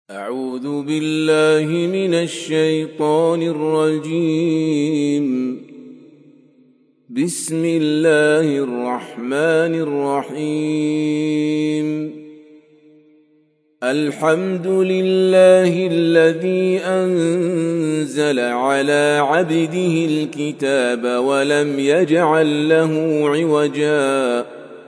أعوذ بالله من الشيطان الرجيم. بسم الله الرحمن الرحيم. الحمد لله الذي أنزل على عبده الكتاب ولم يجعل له عوجا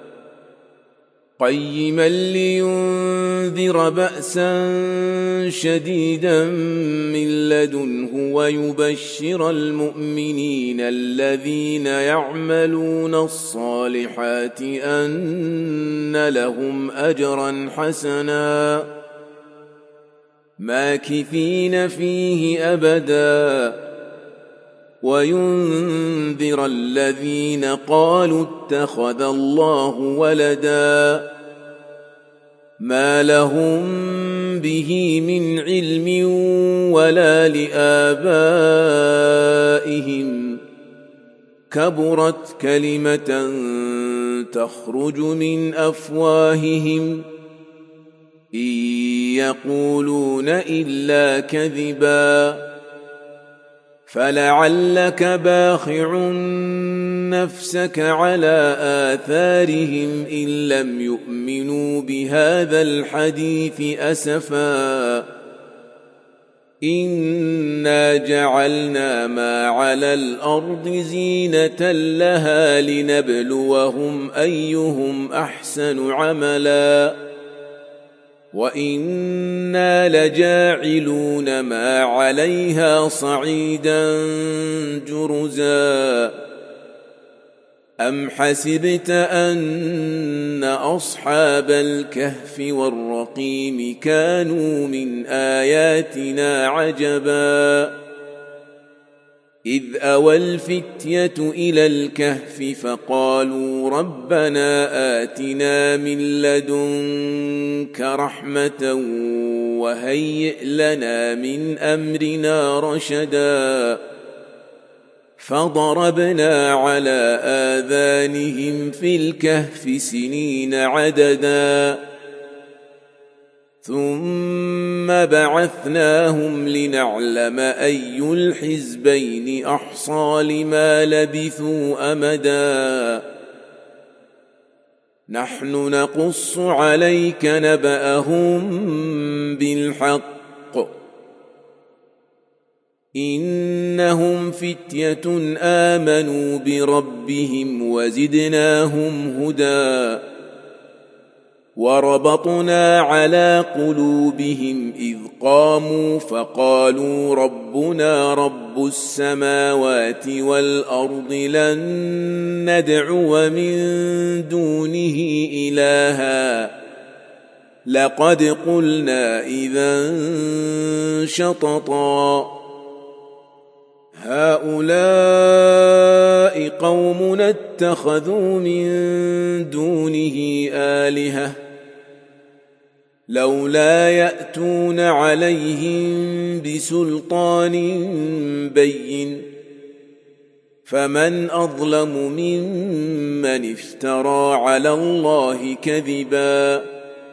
قيما لينذر بأسا شديدا من لدنه ويبشر المؤمنين الذين يعملون الصالحات أن لهم أجرا حسنا ماكثين فيه أبدا وينذر الذين قالوا اتخذ الله ولدا ما لهم به من علم ولا لآبائهم كبرت كلمة تخرج من أفواههم إن يقولون إلا كذبا فلعلك باخع نفسك على آثارهم إن لم يؤمنوا بهذا الحديث أسفا إنا جعلنا ما على الأرض زينة لها لنبلوهم أيهم أحسن عملا وإنا لجاعلون ما عليها صعيدا جرزا أم حسبت أن أصحاب الكهف والرقيم كانوا من آياتنا عجبا إذ أوى الفتية إلى الكهف فقالوا ربنا آتنا من لدنك رحمة وهيئ لنا من أمرنا رشدا فضربنا على آذانهم في الكهف سنين عددا ثم بعثناهم لنعلم أي الحزبين أحصى لما لبثوا أمدا نحن نقص عليك نبأهم بالحق إنهم فتية آمنوا بربهم وزدناهم هدى وربطنا على قلوبهم إذ قاموا فقالوا ربنا رب السماوات والأرض لن ندعو من دونه إلها لقد قلنا إذا شططا هؤلاء قومنا اتخذوا من دونه آلهة لولا يأتون عليهم بسلطان بين فمن أظلم ممن افترى على الله كذبا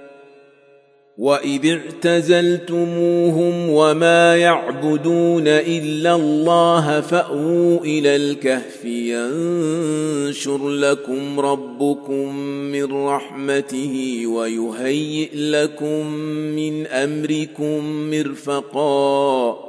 وإذ اعتزلتموهم وما يعبدون إلا الله فأووا إلى الكهف ينشر لكم ربكم من رحمته ويهيئ لكم من أمركم مرفقا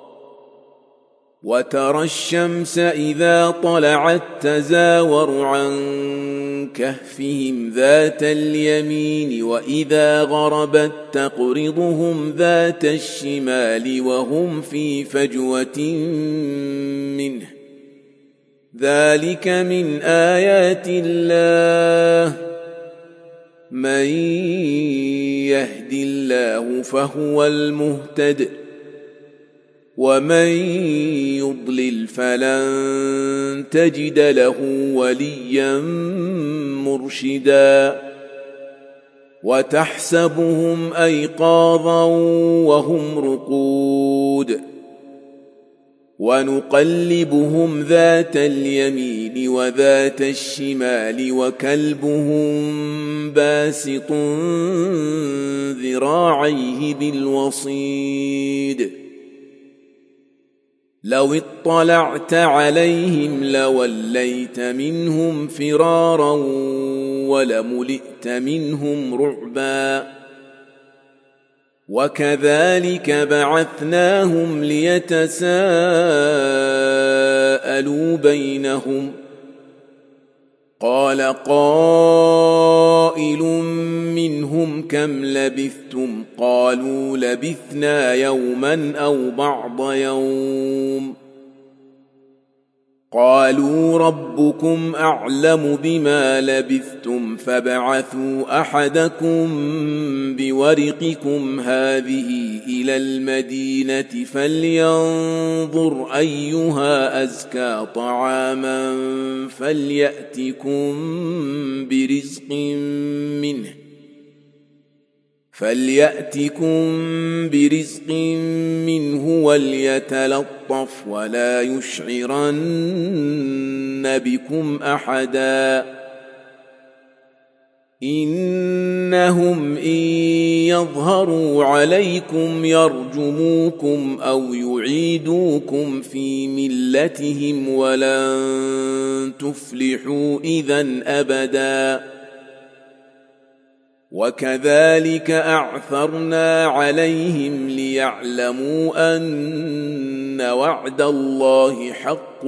وترى الشمس إذا طلعت تزاور عن كهفهم ذات اليمين وإذا غربت تقرضهم ذات الشمال وهم في فجوة منه ذلك من آيات الله من يهد الله فهو المهتد ومن يضلل فلن تجد له وليا مرشدا وتحسبهم أيقاظا وهم رقود ونقلبهم ذات اليمين وذات الشمال وكلبهم باسط ذراعيه بالوصيد لو اطلعت عليهم لوليت منهم فرارا ولملئت منهم رعبا وكذلك بعثناهم ليتساءلوا بينهم قال قائل منهم كم لبثتم قالوا لبثنا يوما أو بعض يوم قالوا ربكم أعلم بما لبثتم فابعثوا أحدكم بورقكم هذه إلى المدينة فلينظر أيها أزكى طعاما فليأتكم برزق منه وليتلطف ولا يشعرن بكم أحدا إنهم إن يظهروا عليكم يرجموكم أو يعيدوكم في ملتهم ولن تفلحوا إذن أبدا وكذلك أعثرنا عليهم ليعلموا أن وعد الله حق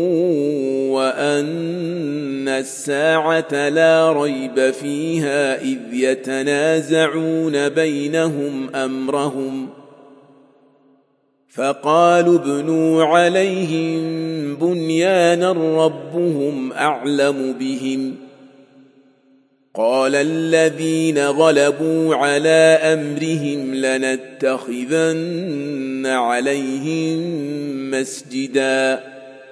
وأن الساعة لا ريب فيها إذ يتنازعون بينهم أمرهم فقالوا ابنوا عليهم بنيانا ربهم أعلم بهم قال الذين غلبوا على أمرهم لنتخذن عليهم مسجدا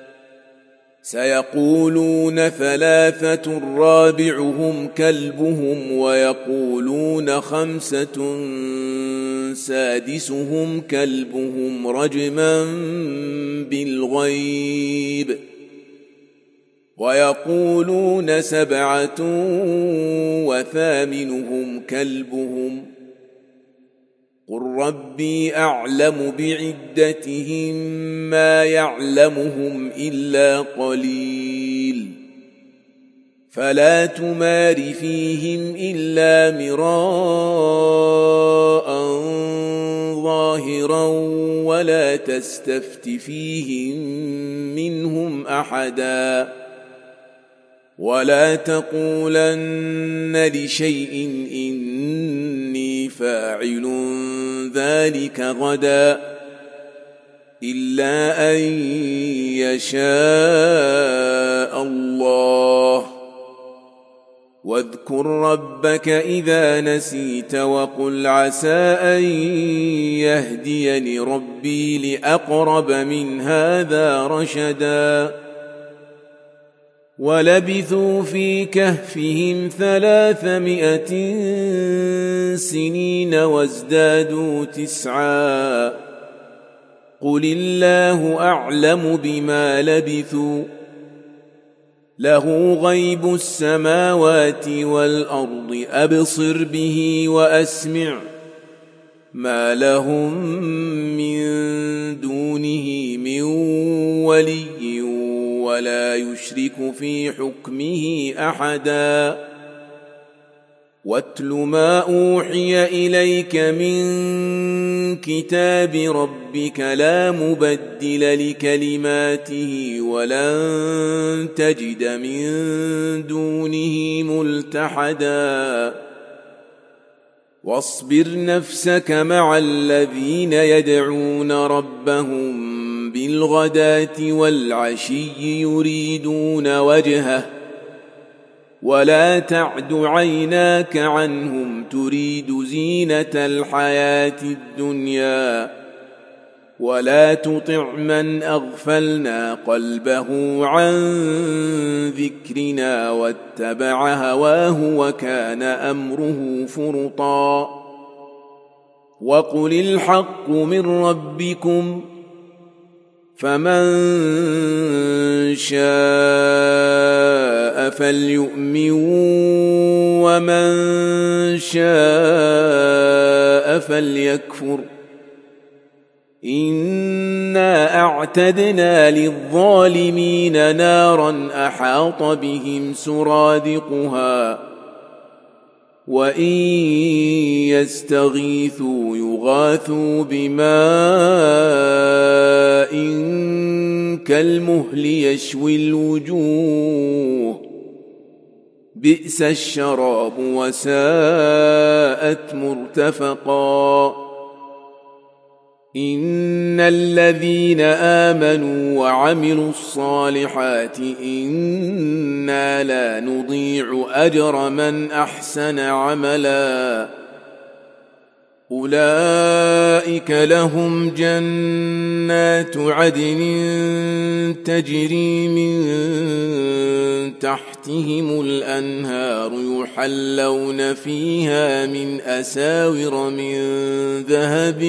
سيقولون ثلاثة رابعهم كلبهم ويقولون خمسة سادسهم كلبهم رجما بالغيب ويقولون سبعة وثامنهم كلبهم قل ربي أعلم بعدتهم ما يعلمهم إلا قليل فلا تمار فيهم إلا مراء ظاهرا ولا تستفت فيهم منهم أحدا ولا تقولن لشيء إني فاعل ذلك غدا إلا أن يشاء الله واذكر ربك إذا نسيت وقل عسى أن يهديني ربي لأقرب من هذا رشدا ولبثوا في كهفهم 300 سنين وازدادوا 9 قل الله أعلم بما لبثوا له غيب السماوات والأرض أبصر به وأسمع ما لهم من دونه من ولي ولا يشرك في حكمه أحدا واتل ما أوحي إليك من كتاب ربك لا مبدل لكلماته ولن تجد من دونه ملتحدا واصبر نفسك مع الذين يدعون ربهم بالغداة والعشي يريدون وجهه ولا تعد عيناك عنهم تريد زينة الحياة الدنيا ولا تطع من أغفلنا قلبه عن ذكرنا واتبع هواه وكان أمره فرطا وقل الحق من ربكم فمن شاء فليؤمن ومن شاء فليكفر إنا أعتدنا للظالمين نارا أحاط بهم سرادقها وإن يستغيثوا يغاثوا بماء كالمهل يشوي الوجوه بئس الشراب وساءت مرتفقا إن الذين آمنوا وعملوا الصالحات إنا لا نضيع أجر من أحسن عملا أولئك لهم جنات عدن تجري من تحتهم الأنهار يحلون فيها من أساور من ذهب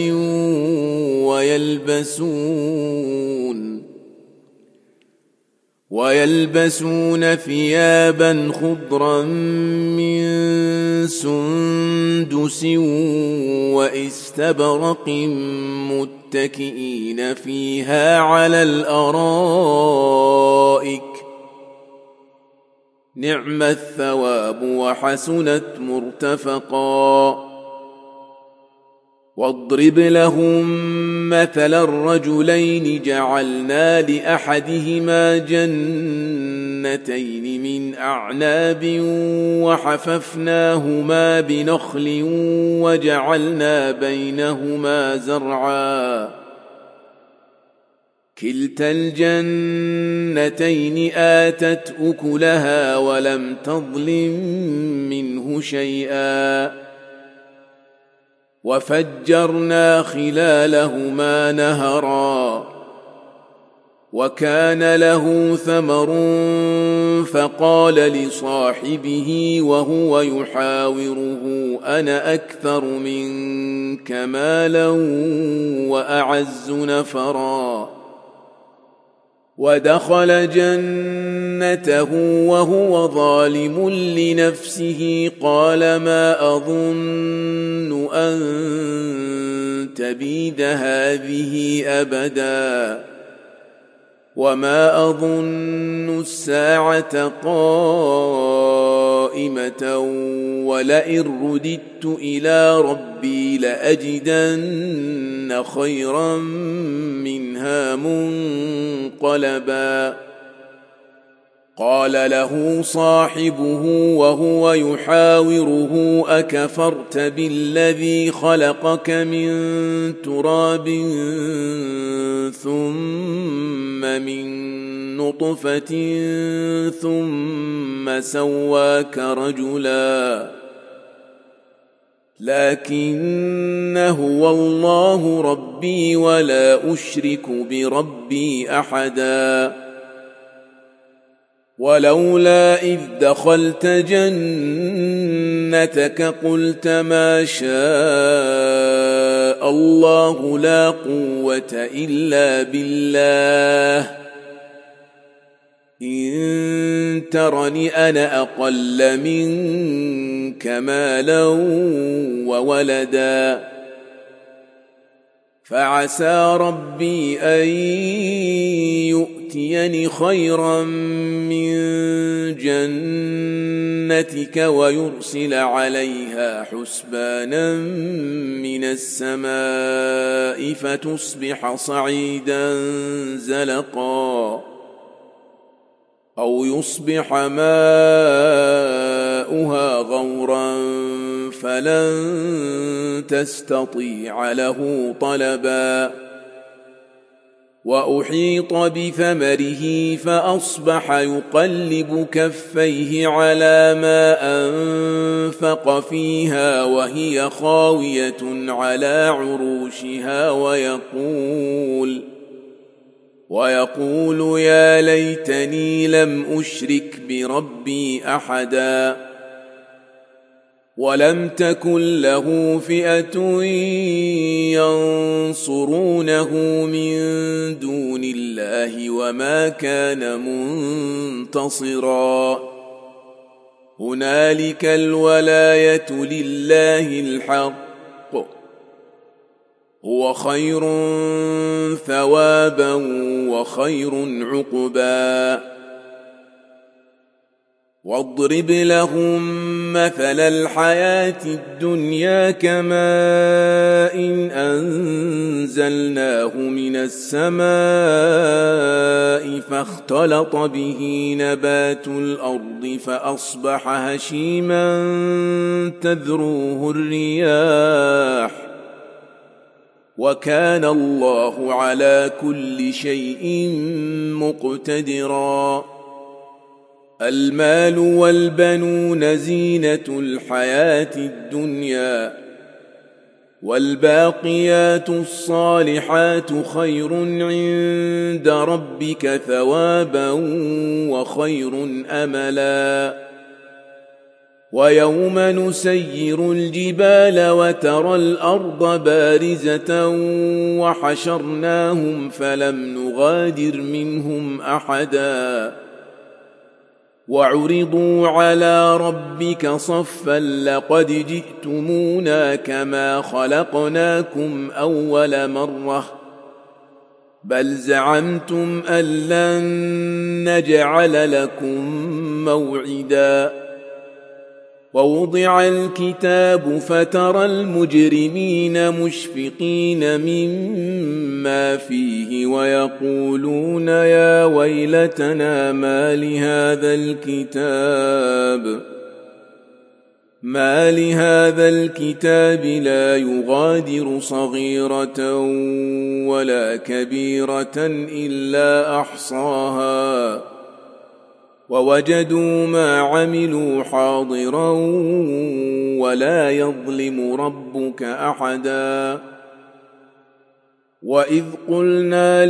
ويلبسون ثيابا خضرا من سندس واستبرق متكئين فيها على الأرائك نعم الثواب وحسنت مرتفقا واضرب لهم مثل الرجلين جعلنا لأحدهما جنتين من أعناب وحففناهما بنخل وجعلنا بينهما زرعا كلتا الجنتين آتت أكلها ولم تظلم منه شيئا وفجرنا خلالهما نهرا وكان له ثمر فقال لصاحبه وهو يحاوره أنا أكثر منك مالا وأعز نفرا ودخل جنته وهو ظالم لنفسه قال ما أظن أن تبيد هذه أبدا وما أظن الساعة قائمة ولئن رددت إلى ربي لأجدن خيرا منها منقلبا قال له صاحبه وهو يحاوره أكفرت بالذي خلقك من تراب ثم من نطفة ثم سواك رجلا لكن هو الله ربي ولا أشرك بربي أحدا ولولا إذ دخلت جنتك قلت ما شاء الله لا قوة إلا بالله إن ترني أنا أقل منك مالا وولدا فعسى ربي أن يؤتيني خيرا من جنتك ويرسل عليها حسبانا من السماء فتصبح صعيدا زلقا أو يصبح ماؤها غورا فلن تستطيع له طلبا وأحيط بثمره فأصبح يقلب كفيه على ما أنفق فيها وهي خاوية على عروشها ويقول يا ليتني لم أشرك بربي أحدا ولم تكن له فئة ينصرونه من دون الله الله وما كان منتصرا هنالك الولاية لله الحق هو خير ثوابا وخير عقبا واضرب لهم مثل الحياة الدنيا كماء أنزلناه من السماء فاختلط به نبات الأرض فأصبح هشيما تذروه الرياح وكان الله على كل شيء مقتدرا المال والبنون زينة الحياة الدنيا والباقيات الصالحات خير عند ربك ثوابا وخير أملا ويوم نسير الجبال وترى الأرض بارزة وحشرناهم فلم نغادر منهم أحدا وعرضوا على ربك صفا لقد جئتمونا كما خلقناكم أول مرة بل زعمتم أن لن نجعل لكم موعدا ووضع الكتاب فترى المجرمين مشفقين مما فيه ويقولون يا ويلتنا ما لهذا الكتاب لا يغادر صغيرة ولا كبيرة إلا أحصاها ووجدوا ما عملوا حاضرا ولا يظلم ربك أحدا وإذ قلنا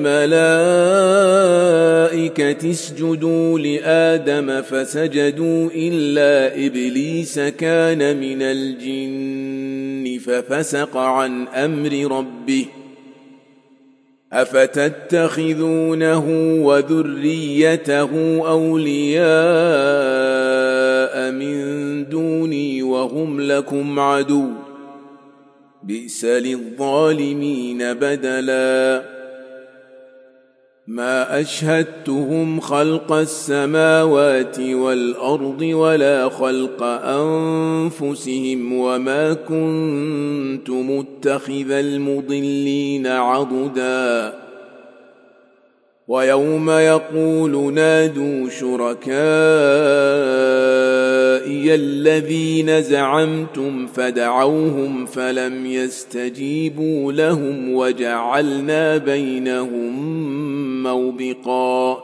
للملائكة اسجدوا لآدم فسجدوا إلا إبليس كان من الجن ففسق عن أمر ربه أفتتخذونه وذريته أولياء من دوني وهم لكم عدو بئس للظالمين بدلا ما أشهدتهم خلق السماوات والأرض ولا خلق أنفسهم وما كنت متخذ المضلين عضدا ويوم يقول نادوا شركائي الذين زعمتم فدعوهم فلم يستجيبوا لهم وجعلنا بينهم موبقا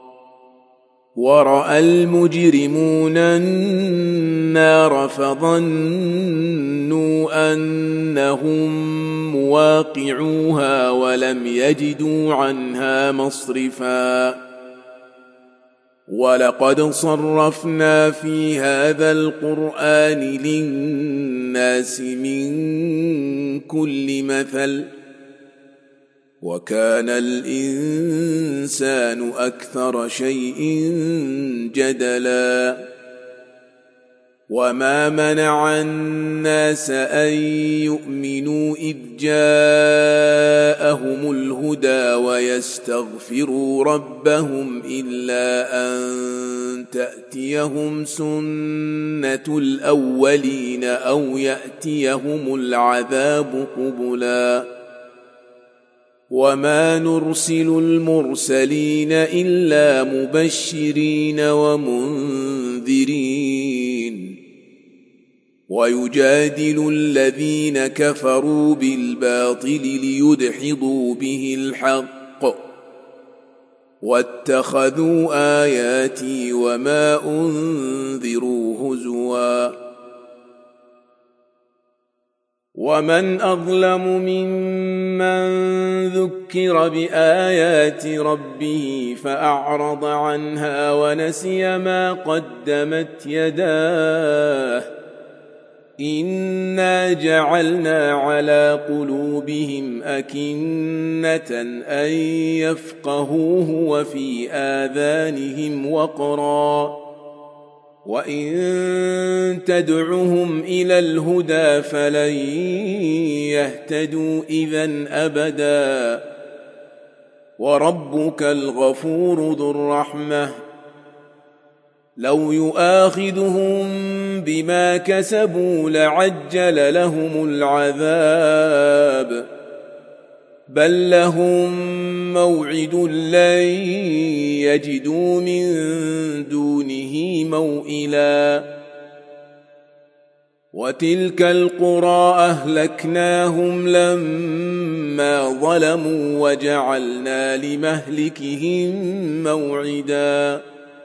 ورأى المجرمون النار فظنوا أنهم مواقعوها ولم يجدوا عنها مصرفا ولقد صرفنا في هذا القرآن للناس من كل مثل وكان الإنسان أكثر شيء جدلا وما منع الناس أن يؤمنوا إذ جاءهم الهدى ويستغفروا ربهم إلا أن تأتيهم سنة الأولين أو يأتيهم العذاب قبلا وما نرسل المرسلين إلا مبشرين ومنذرين ويجادل الذين كفروا بالباطل ليدحضوا به الحق واتخذوا آياتي وما أنذروا هزوا ومن أظلم ممن ذكر بآيات ربه فأعرض عنها ونسي ما قدمت يداه إنا جعلنا على قلوبهم أكنة أن يفقهوه وفي آذانهم وقرا وإن تدعهم إلى الهدى فلن يهتدوا إذن أبدا وربك الغفور ذو الرحمة لو يؤاخذهم بما كسبوا لعجل لهم العذاب بل لهم موعد لن يجدوا من دونه موئلا وتلك القرى أهلكناهم لما ظلموا وجعلنا لمهلكهم موعدا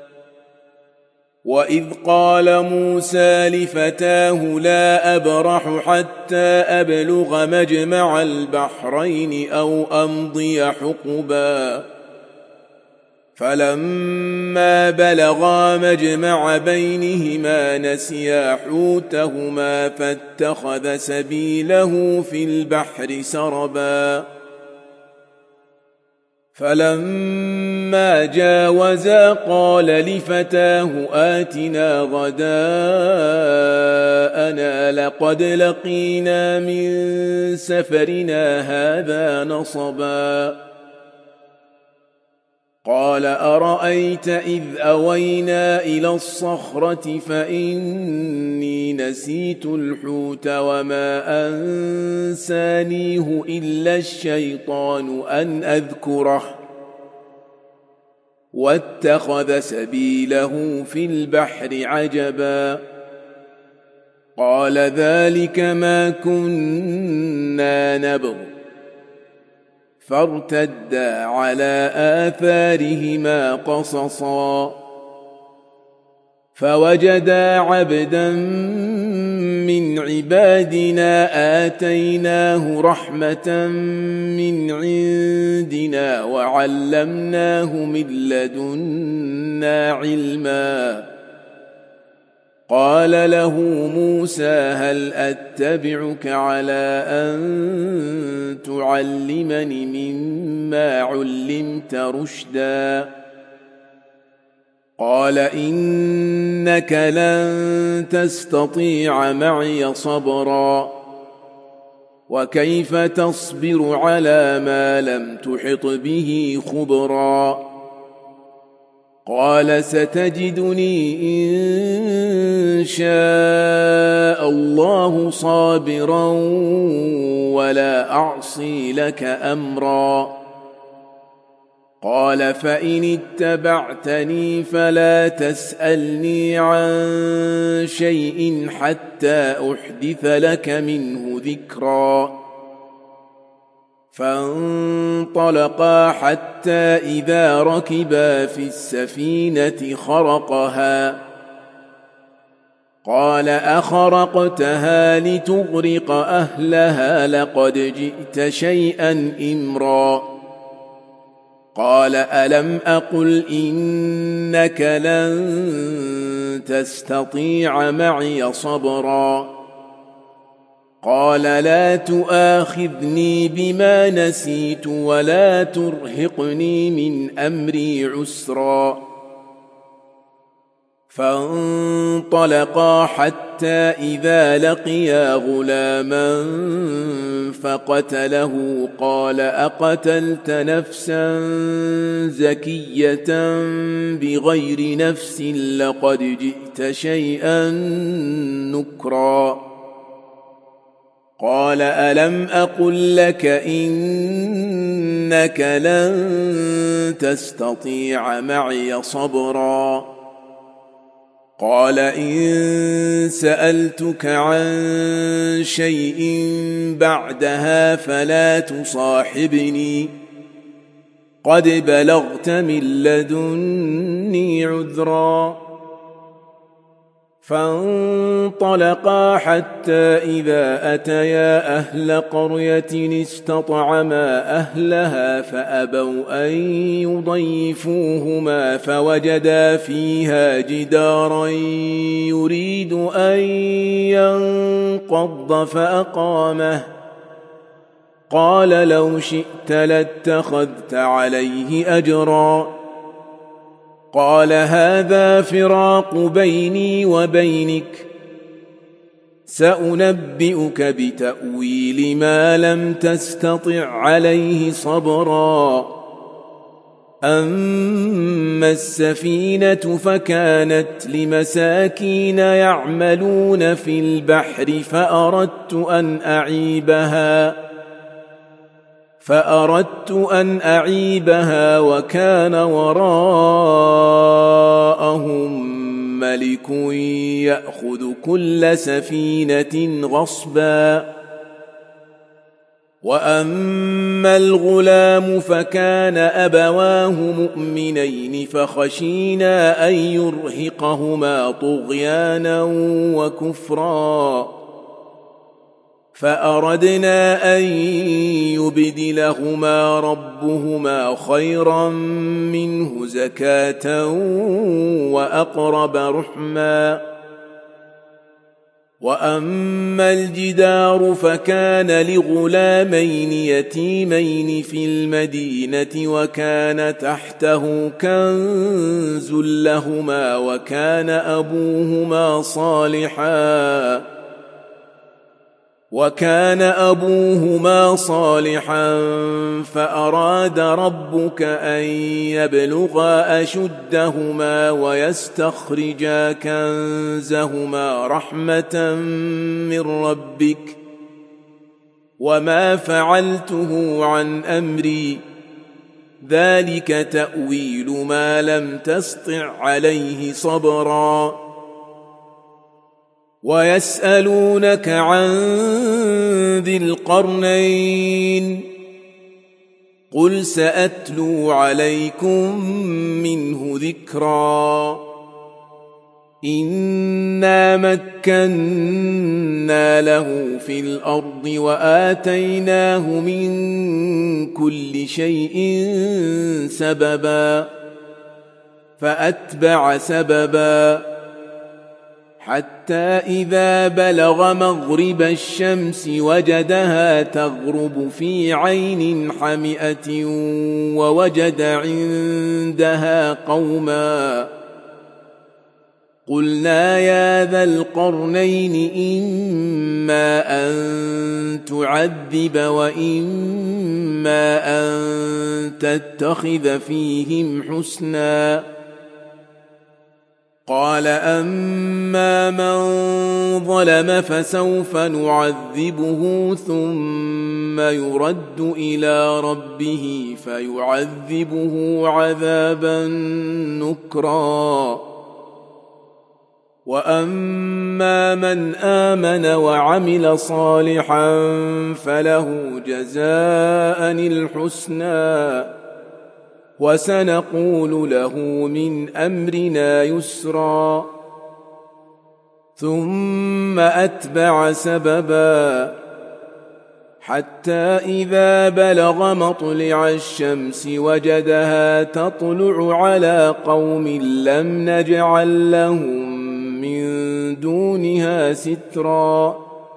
وإذ قال موسى لفتاه لا أبرح حتى أبلغ مجمع البحرين أو أمضي حقبا فلما بلغا مجمع بينهما نسيا حوتهما فاتخذ سبيله في البحر سربا فلما جاوزا قال لفتاه آتنا غداءنا لقد لقينا من سفرنا هذا نصبا قال أرأيت إذ أوينا إلى الصخرة فإني نسيت الحوت وما أنسانيه إلا الشيطان أن أذكره واتخذ سبيله في البحر عجبا قال ذلك ما كنا نبغ فارتدا على آثارهما قصصا فوجدا عبدا من عبادنا آتيناه رحمة من عندنا وعلمناه من لدنا علما قال له موسى هل أتبعك على أن تعلمني مما علمت رشدا قال إنك لن تستطيع معي صبرا وكيف تصبر على ما لم تحط به خبرا قال ستجدني إن شاء الله صابرا ولا أعصي لك أمرا قال فإن اتبعتني فلا تسألني عن شيء حتى أحدث لك منه ذكرا فانطلقا حتى إذا ركبا في السفينة خرقها قال أخرقتها لتغرق أهلها لقد جئت شيئا إمرا قال ألم أقل إنك لن تستطيع معي صبرا قال لا تؤاخذني بما نسيت ولا ترهقني من أمري عسرا فانطلقا حتى إذا لقيا غلاما فقتله قال أقتلت نفسا زكية بغير نفس لقد جئت شيئا نكرا قال ألم أقل لك إنك لن تستطيع معي صبرا قال إن سألتك عن شيء بعدها فلا تصاحبني قد بلغت من لدني عذرا فانطلقا حتى إذا أتيا أهل قرية استطعما أهلها فأبوا أن يضيفوهما فوجدا فيها جدارا يريد أن ينقض فأقامه قال لو شئت لاتخذت عليه أجرا قال هذا فراق بيني وبينك سأنبئك بتأويل ما لم تستطع عليه صبرا أما السفينة فكانت لمساكين يعملون في البحر فأردت أن أعيبها وكان وراءهم ملك يأخذ كل سفينة غصبا وأما الغلام فكان أبواه مؤمنين فخشينا أن يرهقهما طغيانا وكفرا فأردنا أن يبدلهما ربهما خيرا منه زكاة وأقرب رحما وأما الجدار فكان لغلامين يتيمين في المدينة وكان تحته كنز لهما وكان أبوهما صالحا فأراد ربك أن يبلغا أشدهما ويستخرجا كنزهما رحمة من ربك وما فعلته عن أمري ذلك تأويل ما لم تسطع عليه صبرا ويسألونك عن ذي القرنين قل سأتلو عليكم منه ذكرا إنا مكنا له في الأرض وآتيناه من كل شيء سببا فأتبع سببا حتى إذا بلغ مغرب الشمس وجدها تغرب في عين حمئة ووجد عندها قوما قلنا يا ذا القرنين إما أن تعذب وإما أن تتخذ فيهم حسنا قال أما من ظلم فسوف نعذبه ثم يرد إلى ربه فيعذبه عذابا نكرا وأما من آمن وعمل صالحا فله جزاء الحسنى وسنقول له من أمرنا يسرا ثم أتبع سببا حتى إذا بلغ مطلع الشمس وجدها تطلع على قوم لم نجعل لهم من دونها سترا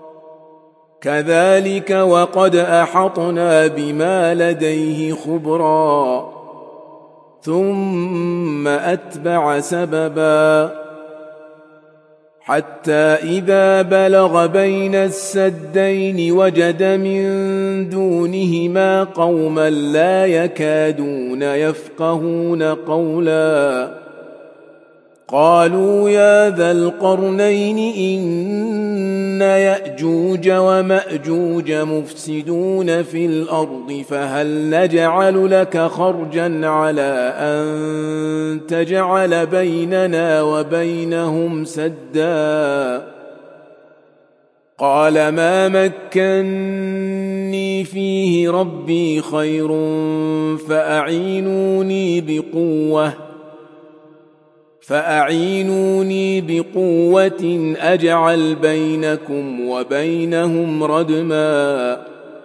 كذلك وقد أحطنا بما لديه خبرا ثم أتبع سببا حتى إذا بلغ بين السدين وجد من دونهما قوما لا يكادون يفقهون قولا قالوا يا ذا القرنين إن يأجوج ومأجوج مفسدون في الأرض فهل نجعل لك خرجا على أن تجعل بيننا وبينهم سدا قال ما مكني فيه ربي خير فأعينوني بقوة فأعينوني بقوة أجعل بينكم وبينهم ردما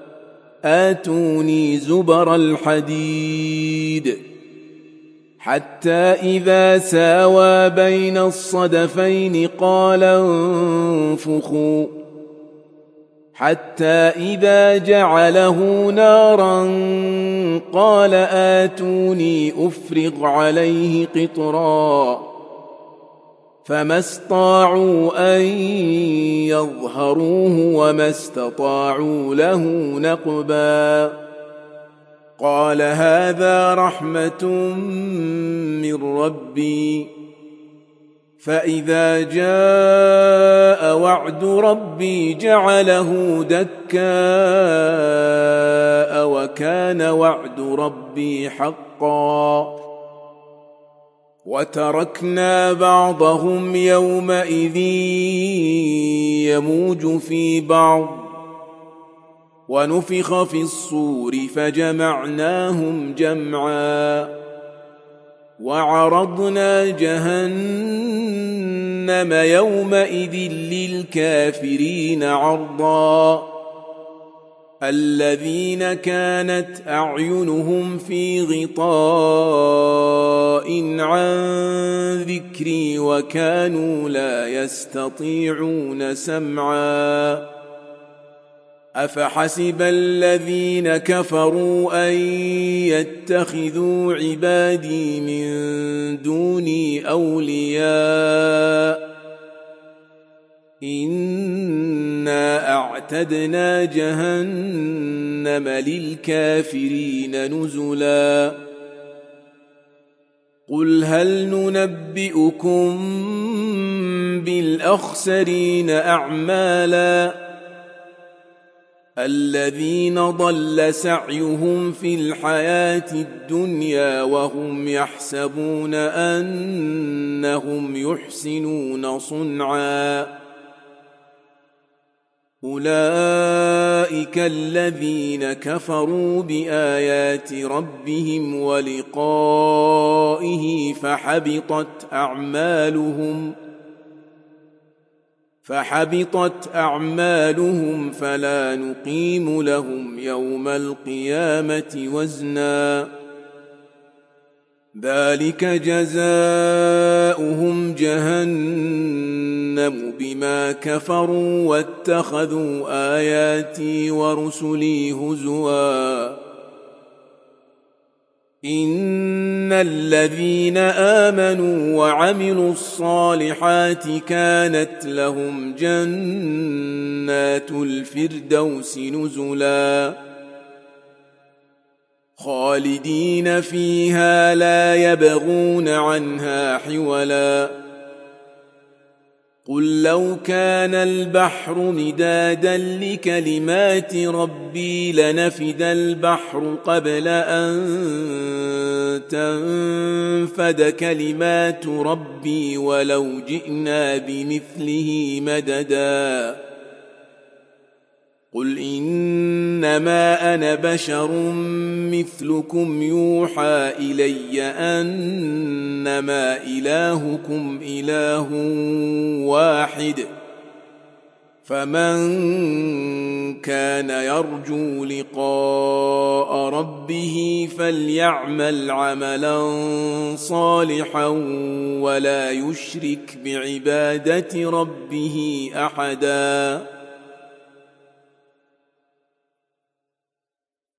آتوني زبر الحديد حتى إذا ساوى بين الصدفين قال انفخوا حتى إذا جعله نارا قال آتوني أفرغ عليه قطرا فما استطاعوا أن يظهروه وما استطاعوا له نقبا قال هذا رحمة من ربي فإذا جاء وعد ربي جعله دكاء وكان وعد ربي حقا وتركنا بعضهم يومئذ يموج في بعض ونفخ في الصور فجمعناهم جمعا وعرضنا جهنم يومئذ للكافرين عرضا الذين كانت أعينهم في غطاء عن ذكري وكانوا لا يستطيعون سمعا أفحسب الذين كفروا أن يتخذوا عبادي من دوني أولياء إنا أعتدنا جهنم للكافرين نزلا قل هل ننبئكم بالأخسرين أعمالا الذين ضل سعيهم في الحياة الدنيا وهم يحسبون أنهم يحسنون صنعا أولئك الذين كفروا بآيات ربهم ولقائه فحبطت أعمالهم فلا نقيم لهم يوم القيامة وزنا ذلك جزاؤهم جهنم بما كفروا واتخذوا آياتي ورسلي هزوا إن الذين آمنوا وعملوا الصالحات كانت لهم جنات الفردوس نزلا خالدين فيها لا يبغون عنها حولا قل لو كان البحر مدادا لكلمات ربي لنفد البحر قبل أن تنفد كلمات ربي ولو جئنا بمثله مددا قل إنما أنا بشر مثلكم يوحى إلي أنما إلهكم إله واحد فمن كان يرجو لقاء ربه فليعمل عملا صالحا ولا يشرك بعبادة ربه أحدا